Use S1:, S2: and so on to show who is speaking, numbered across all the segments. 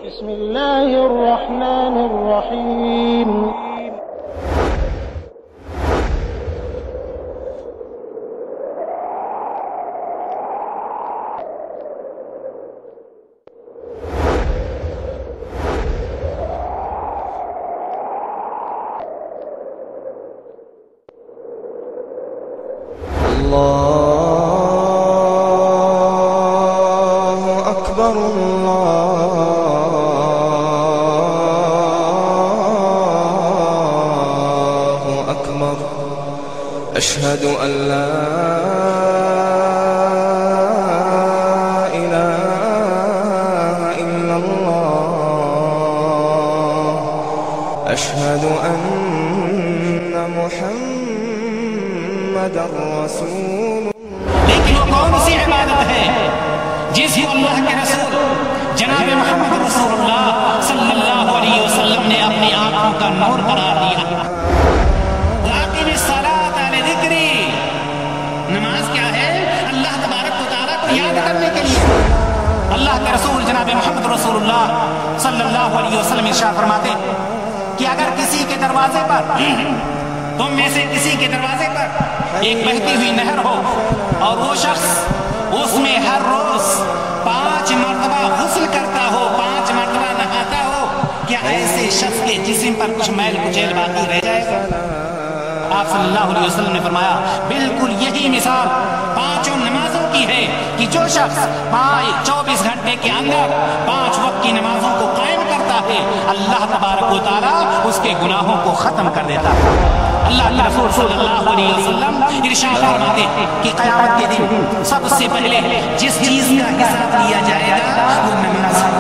S1: بسم الله الرحمن الرحيم
S2: الله أكبر الله أكبر أشهد أن لا إله إلا الله أشهد أن محمد رسول.
S3: لیکن وہ کون سی عبادت ہے جس کو اللہ کے رسول جناب محمد رسول اللہ صلی اللہ علیہ وسلم نے اپنی آنکھوں کا نور قرار دیا؟ واقم الصلاۃ لذکری، نماز کیا ہے؟ اللہ تبارک و تعالیٰ کو یاد کرنے کے لیے. اللہ کے رسول جناب محمد رسول اللہ صلی اللہ علیہ وسلم ارشاد فرماتے کہ اگر کسی کے دروازے پر، تم میں سے کسی کے دروازے پر ایک بہتی ہوئی نہر ہو اور وہ شخص اس میں ہر روز 5 مرتبہ غسل کرتا ہو، 5 مرتبہ نہاتا ہو، کیا ایسے شخص کے جسم پر کچھ میل کچیل باقی رہ جائے گا؟ آپ صلی اللہ علیہ وسلم نے فرمایا بالکل یہی مثال 5 نمازوں کی ہے کہ جو شخص 24 گھنٹے کے اندر 5 وقت کی نمازوں کو قائم کرتا ہے، اللہ تبارک و تعالیٰ اس کے گناہوں کو ختم کر دیتا ہے. اللہ کے رسول صلی اللہ علیہ وسلم ارشاد فرماتے کہ قیامت کے دن سب سے پہلے جس چیز کا حساب لیا جائے گا وہ نماز ہے.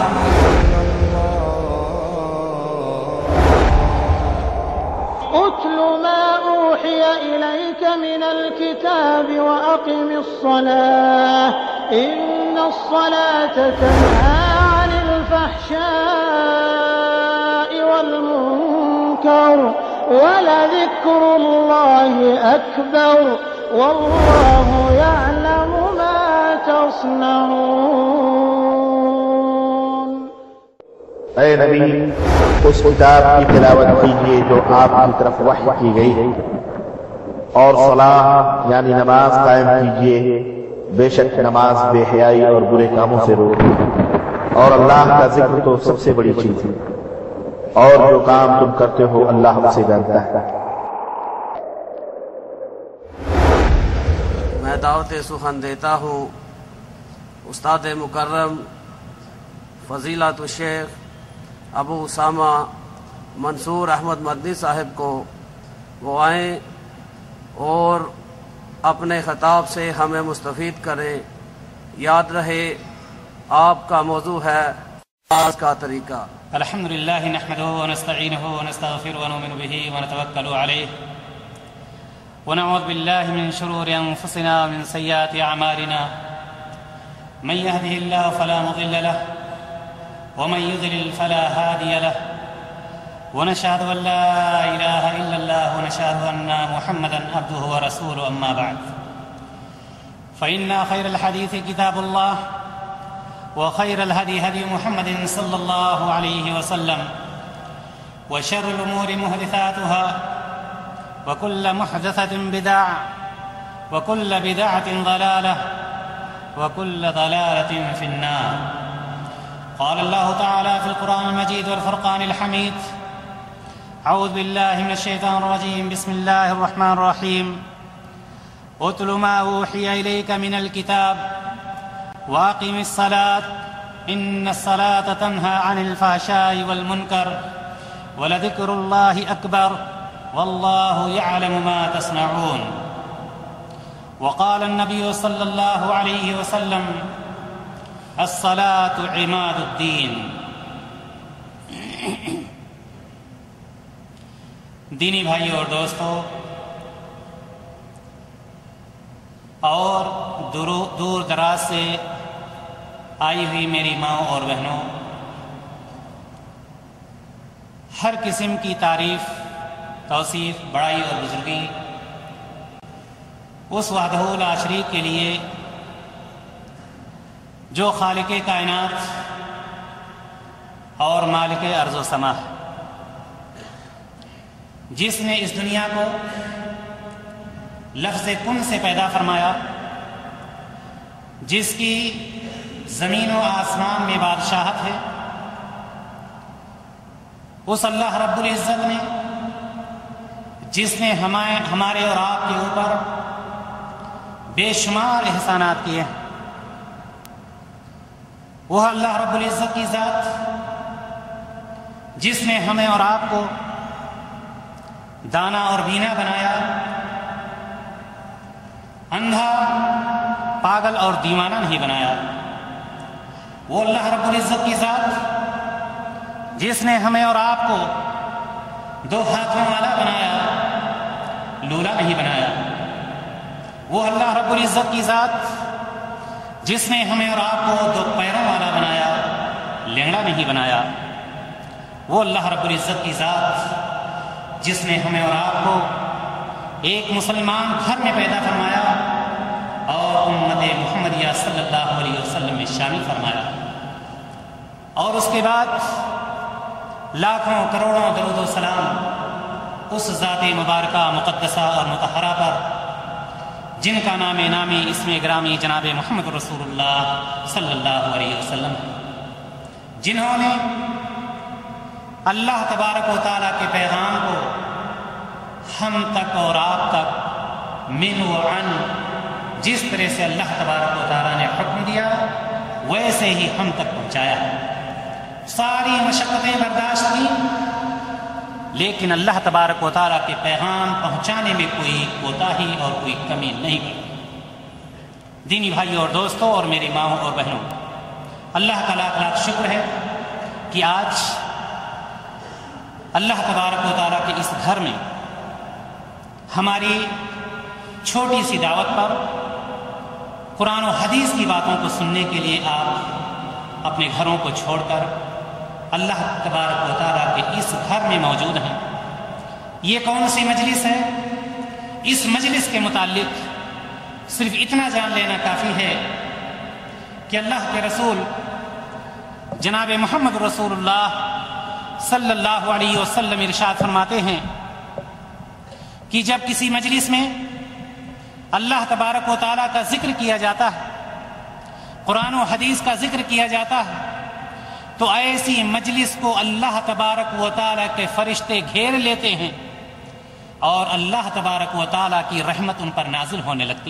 S1: اتل ما اوحي اليك من الكتاب واقم الصلاة ان الصلاة تنهى عن الفحشاء والمنكر ولذكر الله أكبر والله يعلم ما تصنعون.
S4: اے نبی، اس کتاب کی تلاوت کیجیے جو آپ کی طرف وحی کی گئی، اور صلاح یعنی نماز قائم کیجیے، بے شک نماز بے حیائی اور برے کاموں سے روکے، اور اللہ کا ذکر تو سب سے بڑی چیز ہے، اور جو کام تم کرتے ہو اللہ اسے جانتا ہے.
S5: میں دعوت سخن دیتا ہوں استاد مکرم فضیلت الشیخ ابو اسامہ منصور احمد مدنی صاحب کو وہ آئیں اور اپنے خطاب سے ہمیں مستفید کریں. یاد رہے آپ کا موضوع ہے نماز کا طریقہ.
S3: الحمد لله نحمده ونستعينه ونستغفره ونؤمن به ونتوكل عليه ونعوذ بالله من شرور أنفسنا ومن سيئات أعمالنا من يهده الله فلا مضل له ومن يضلل فلا هادي له ونشهد أن لا إله إلا الله ونشهد أن محمدا عبده ورسوله. أما بعد فإن خير الحديث كتاب الله وخير الهدي هدي محمد صلى الله عليه وسلم وشر الأمور محدثاتها وكل محدثة بدعة وكل بدعة ضلالة وكل ضلالة في النار. قال الله تعالى في القرآن المجيد والفرقان الحميد: أعوذ بالله من الشيطان الرجيم بسم الله الرحمن الرحيم اتل ما أوحي إليك من الكتاب واقم الصلاة إن الصلاة تنهى عن الفحشاء والمنكر ولذكر الله أكبر والله يعلم ما تصنعون. وقال النبي صلى الله عليه وسلم الصلاة عماد الدين. دینی بھائیوں اور دوستو اور دور دراز سے آئی ہوئی میری ماں اور بہنوں، ہر قسم کی تعریف، توصیف، بڑائی اور بزرگی اس وحدہ لا شریک کے لیے جو خالق کائنات اور مالک ارض و سما ہے، جس نے اس دنیا کو لفظ کن سے پیدا فرمایا، جس کی زمین و آسمان میں بادشاہت ہے، اس اللہ رب العزت نے جس نے ہمارے اور آپ کے اوپر بے شمار احسانات کیے ہیں، وہ اللہ رب العزت کی ذات جس نے ہمیں اور آپ کو دانا اور بینا بنایا، اندھا پاگل اور دیوانہ نہیں بنایا، وہ اللہ رب العزت کی ذات جس نے ہمیں اور آپ کو 2 ہاتھوں والا بنایا، لولا نہیں بنایا، وہ اللہ رب العزت کی ذات جس نے ہمیں اور آپ کو 2 پیروں والا بنایا، لنگڑا نہیں بنایا، وہ اللہ رب العزت کی ذات جس نے ہمیں اور آپ کو ایک مسلمان گھر میں پیدا فرمایا اور امت محمدیہ صلی اللہ علیہ وسلم میں شامل فرمایا، اور اس کے بعد لاکھوں کروڑوں درود و سلام اس ذات مبارکہ مقدسہ اور مطہرہ پر جن کا نام نامی اسم گرامی جناب محمد رسول اللہ صلی اللہ علیہ وسلم، جنہوں نے اللہ تبارک و تعالیٰ کے پیغام کو ہم تک اور آپ تک من و عن جس طرح سے اللہ تبارک و تعالیٰ نے حکم دیا ویسے ہی ہم تک پہنچایا، ساری مشقتیں برداشت کی، لیکن اللہ تبارک و تعالیٰ کے پیغام پہنچانے میں کوئی کوتاہی اور کوئی کمی نہیں کی۔ دینی بھائیوں اور دوستوں اور میری ماؤں اور بہنوں، اللہ کا لاکھ لاکھ شکر ہے کہ آج اللہ تبارک و تعالیٰ کے اس گھر میں ہماری چھوٹی سی دعوت پر قرآن و حدیث کی باتوں کو سننے کے لیے آپ اپنے گھروں کو چھوڑ کر اللہ تبارک و تعالیٰ کے اس گھر میں موجود ہیں۔ یہ کون سی مجلس ہے؟ اس مجلس کے متعلق صرف اتنا جان لینا کافی ہے کہ اللہ کے رسول جناب محمد رسول اللہ صلی اللہ علیہ وسلم ارشاد فرماتے ہیں کہ جب کسی مجلس میں اللہ تبارک و تعالیٰ کا ذکر کیا جاتا ہے، قرآن و حدیث کا ذکر کیا جاتا ہے، تو ایسی مجلس کو اللہ تبارک و تعالیٰ کے فرشتے گھیر لیتے ہیں اور اللہ تبارک و تعالیٰ کی رحمت ان پر نازل ہونے لگتی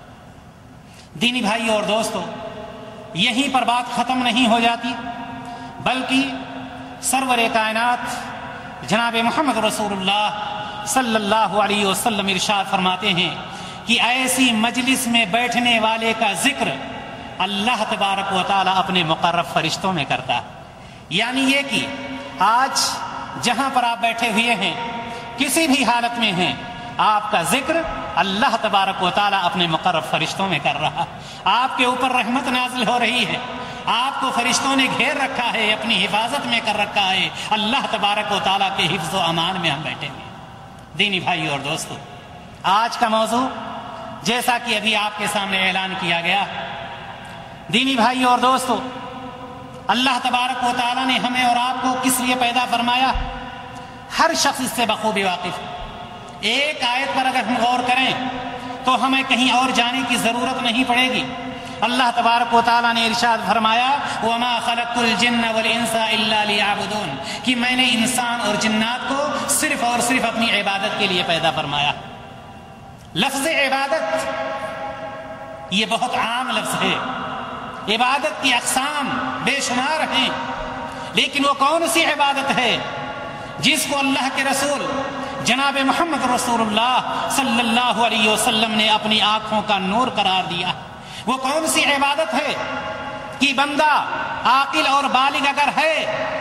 S3: ہے۔ دینی بھائیوں اور دوستوں، یہیں پر بات ختم نہیں ہو جاتی، بلکہ سرور کائنات جناب محمد رسول اللہ صلی اللہ علیہ وسلم ارشاد فرماتے ہیں کہ ایسی مجلس میں بیٹھنے والے کا ذکر اللہ تبارک و تعالیٰ اپنے مقرب فرشتوں میں کرتا ہے۔ یعنی یہ کہ آج جہاں پر آپ بیٹھے ہوئے ہیں، کسی بھی حالت میں ہیں، آپ کا ذکر اللہ تبارک و تعالیٰ اپنے مقرب فرشتوں میں کر رہا ہے، آپ کے اوپر رحمت نازل ہو رہی ہے، آپ کو فرشتوں نے گھیر رکھا ہے، اپنی حفاظت میں کر رکھا ہے، اللہ تبارک و تعالیٰ کے حفظ و امان میں ہم بیٹھے ہوئے۔ دینی بھائیوں اور دوستوں، آج کا موضوع جیسا کہ ابھی آپ کے سامنے اعلان کیا گیا، دینی بھائیوں اور دوستوں، اللہ تبارک و تعالیٰ نے ہمیں اور آپ کو کس لیے پیدا فرمایا، ہر شخص اس سے بخوبی واقف ہے۔ ایک آیت پر اگر ہم غور کریں تو ہمیں کہیں اور جانے کی ضرورت نہیں پڑے گی۔ اللہ تبارک و تعالیٰ نے ارشاد فرمایا وَمَا خَلَقْتُ الْجِنَّ وَالْإِنسَ إِلَّا لِيَعْبُدُونَ، کہ میں نے انسان اور جنات کو صرف اور صرف اپنی عبادت کے لیے پیدا فرمایا۔ لفظ عبادت یہ بہت عام لفظ ہے، عبادت کی اقسام بے شمار ہیں، لیکن وہ کون سی عبادت ہے جس کو اللہ کے رسول جناب محمد رسول اللہ صلی اللہ علیہ وسلم نے اپنی آنکھوں کا نور قرار دیا؟ وہ کون سی عبادت ہے کہ بندہ عاقل اور بالغ اگر ہے،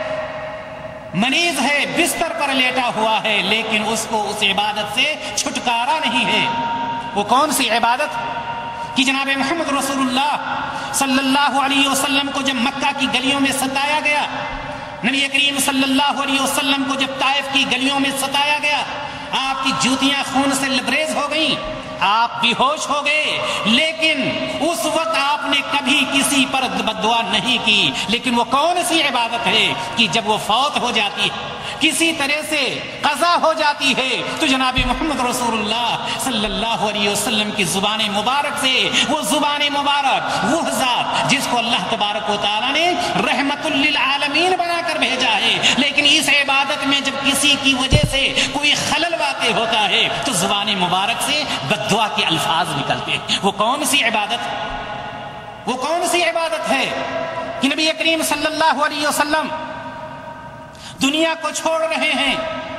S3: مریض ہے، بستر پر لیٹا ہوا ہے، لیکن اس کو اس عبادت سے چھٹکارا نہیں ہے؟ وہ کون سی عبادت کہ جناب محمد رسول اللہ صلی اللہ علیہ وسلم کو جب مکہ کی گلیوں میں ستایا گیا، نبی کریم صلی اللہ علیہ وسلم کو جب طائف کی گلیوں میں ستایا گیا، آپ کی جوتیاں خون سے لبریز ہو گئیں، آپ بے ہوش ہو گئے، لیکن اس وقت آپ نے کبھی کسی پر بد دعا نہیں کی، لیکن وہ کون سی عبادت ہے کہ جب وہ فوت ہو جاتی ہے، کسی طرح سے قضا ہو جاتی ہے، تو جناب محمد رسول اللہ صلی اللہ علیہ وسلم کی زبان مبارک سے، وہ زبان مبارک، وہ ذات جس کو اللہ تبارک و تعالیٰ نے رحمت للعالمین بنا کر بھیجا ہے، لیکن اس عبادت میں جب کسی کی وجہ سے کوئی خلل واقع ہوتا ہے تو زبان مبارک سے بد دعا کے الفاظ نکلتے ہیں۔ وہ کون سی عبادت، وہ کون سی عبادت ہے کہ نبی کریم صلی اللہ علیہ وسلم دنیا کو چھوڑ رہے ہیں،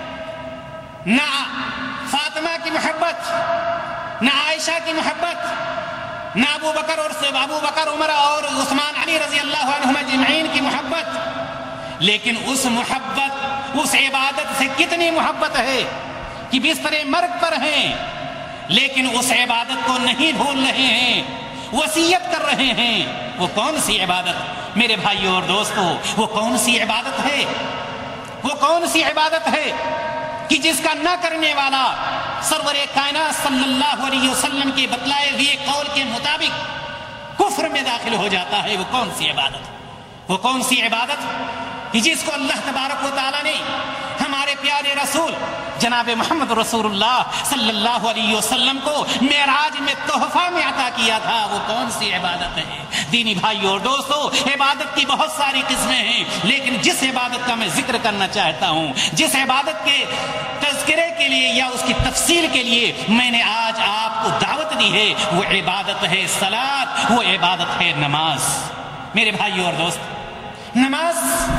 S3: نہ فاطمہ کی محبت، نہ عائشہ کی محبت، نہ ابو بکر عمر اور عثمان علی رضی اللہ عنہم اجمعین کی محبت، لیکن اس محبت، اس عبادت سے کتنی محبت ہے کہ بستر مرگ پر ہیں لیکن اس عبادت کو نہیں بھول رہے ہیں، وصیت کر رہے ہیں۔ وہ کون سی عبادت میرے بھائیوں اور دوستوں، وہ کون سی عبادت ہے، وہ کون سی عبادت ہے کہ جس کا نہ کرنے والا سرور کائنات صلی اللہ علیہ وسلم کے بتلائے ہوئے قول کے مطابق کفر میں داخل ہو جاتا ہے؟ وہ کون سی عبادت، وہ کون سی عبادت کہ جس کو اللہ تبارک و تعالیٰ نے ہمارے پیارے رسول جناب محمد رسول اللہ صلی اللہ علیہ وسلم کو معراج میں تحفہ میں عطا کیا تھا؟ وہ کون سی عبادت ہے؟ دینی بھائیوں اور دوستوں، عبادت کی بہت ساری قسمیں ہیں، لیکن جس عبادت کا میں ذکر کرنا چاہتا ہوں، جس عبادت کے تذکرے کے لیے یا اس کی تفصیل کے لیے میں نے آج آپ کو دعوت دی ہے، وہ عبادت ہے صلاۃ، وہ عبادت ہے نماز۔ میرے بھائیوں اور دوست، نماز،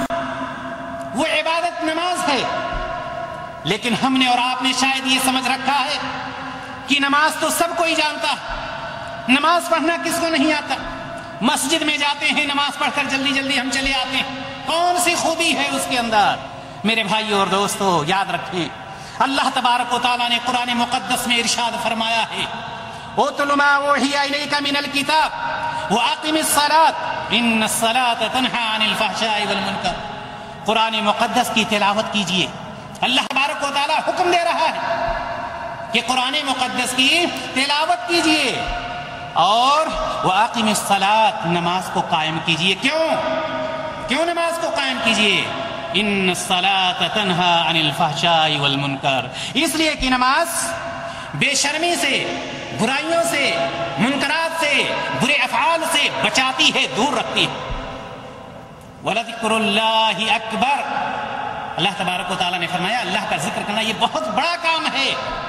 S3: وہ عبادت نماز ہے، لیکن ہم نے اور آپ نے شاید یہ سمجھ رکھا ہے کہ نماز تو سب کو ہی جانتا، نماز پڑھنا کس کو نہیں آتا؟ مسجد میں جاتے ہیں، نماز پڑھ کر جلدی جلدی ہم چلے آتے ہیں، کون سی خوبی ہے اس کے اندر؟ میرے بھائیوں اور دوستو، یاد رکھیں اللہ تبارک و تعالیٰ نے قرآن مقدس میں ارشاد فرمایا ہے، اُتْلُ مَا أُوحِيَ إِلَيْكَ مِنَ الْكِتَابِ وَأَقِمِ الصَّلَاةَ إِنَّ الصَّلَاةَ تَنْهَىٰ عَنِ الْفَحْشَاءِ وَالْمُنكَرِ۔ قرآن مقدس کی تلاوت کیجئے، اللہ تبارک و تعالیٰ حکم دے رہا ہے کہ قرآن مقدس کی تلاوت کیجئے اور وَأَقِمِ الصَّلَاةَ، نماز کو قائم کیجئے۔ کیوں نماز کو قائم کیجئے؟ إِنَّ الصَّلَاةَ تَنْهَىٰ عَنِ الْفَحْشَاءِ وَالْمُنكَرِ، اس لیے کہ نماز بے شرمی سے، برائیوں سے، منکرات سے، برے افعال سے بچاتی ہے، دور رکھتی ہے۔ وَلَذِكْرُ اللَّهِ أَكْبَرُ، اللہ تبارک و تعالیٰ نے فرمایا اللہ کا ذکر کرنا یہ بہت بڑا کام ہے۔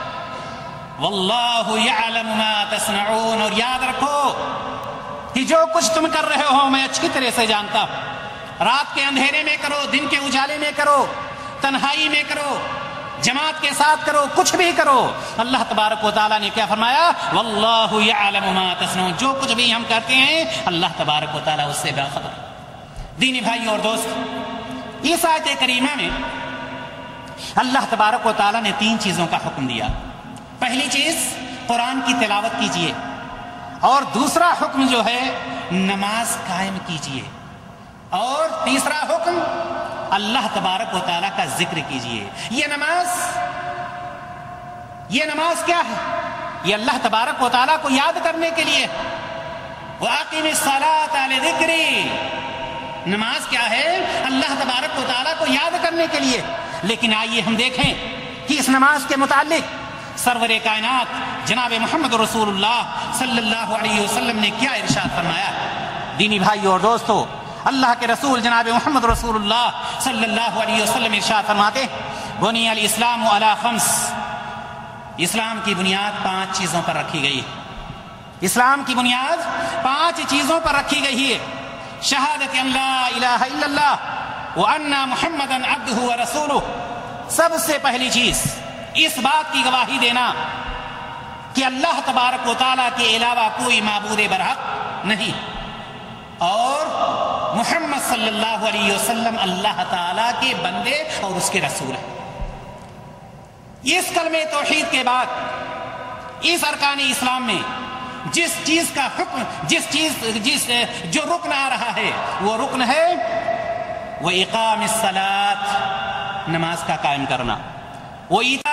S3: وَاللَّهُ يَعْلَمُ مَا تَصْنَعُونَ، اور یاد رکھو کہ جو کچھ تم کر رہے ہو میں اچھی طرح سے جانتا ہوں۔ رات کے اندھیرے میں کرو، دن کے اجالے میں کرو، تنہائی میں کرو، جماعت کے ساتھ کرو، کچھ بھی کرو، اللہ تبارک و تعالیٰ نے کیا فرمایا؟ وَاللَّهُ يَعْلَمُ مَا تَصْنَعُونَ، جو کچھ بھی ہم کرتے ہیں اللہ تبارک و تعالیٰ اس سے باخبر۔ دینی بھائیوں اور دوست، اس آیت کریمہ میں اللہ تبارک و تعالیٰ نے 3 چیزوں کا حکم دیا۔ پہلی چیز قرآن کی تلاوت کیجئے، اور دوسرا حکم جو ہے نماز قائم کیجئے، اور تیسرا حکم اللہ تبارک و تعالیٰ کا ذکر کیجئے۔ یہ نماز کیا ہے؟ یہ اللہ تبارک و تعالیٰ کو یاد کرنے کے لیے۔ وَأَقِمِ الصَّلَاةَ لِذِكْرِي، نماز کیا ہے؟ اللہ تبارک و تعالیٰ کو یاد کرنے کے لیے۔ لیکن آئیے ہم دیکھیں کہ اس نماز کے متعلق سرور کائنات جناب محمد رسول اللہ صلی اللہ علیہ وسلم نے کیا ارشاد فرمایا۔ دینی بھائیوں اور دوستو، اللہ کے رسول جناب محمد رسول اللہ صلی اللہ علیہ وسلم ارشاد فرماتے، بنی الاسلام علی 5، اسلام کی بنیاد 5 چیزوں پر رکھی گئی ہے۔ اسلام کی بنیاد 5 چیزوں پر رکھی گئی ہے۔ شہادت ان لا الہ الا اللہ وان محمدا عبدہ ورسولہ، سب سے پہلی چیز اس بات کی گواہی دینا کہ اللہ تبارک و تعالیٰ کے علاوہ کوئی معبود برحق نہیں، اور محمد صلی اللہ علیہ وسلم اللہ تعالیٰ کے بندے اور اس کے رسول ہیں۔ اس کلمہ توحید کے بعد اس ارکان اسلام میں جس چیز کا حکم، جو رکن آ رہا ہے وہ رکن ہے وہ اقام الصلاۃ، نماز کا قائم کرنا، وہ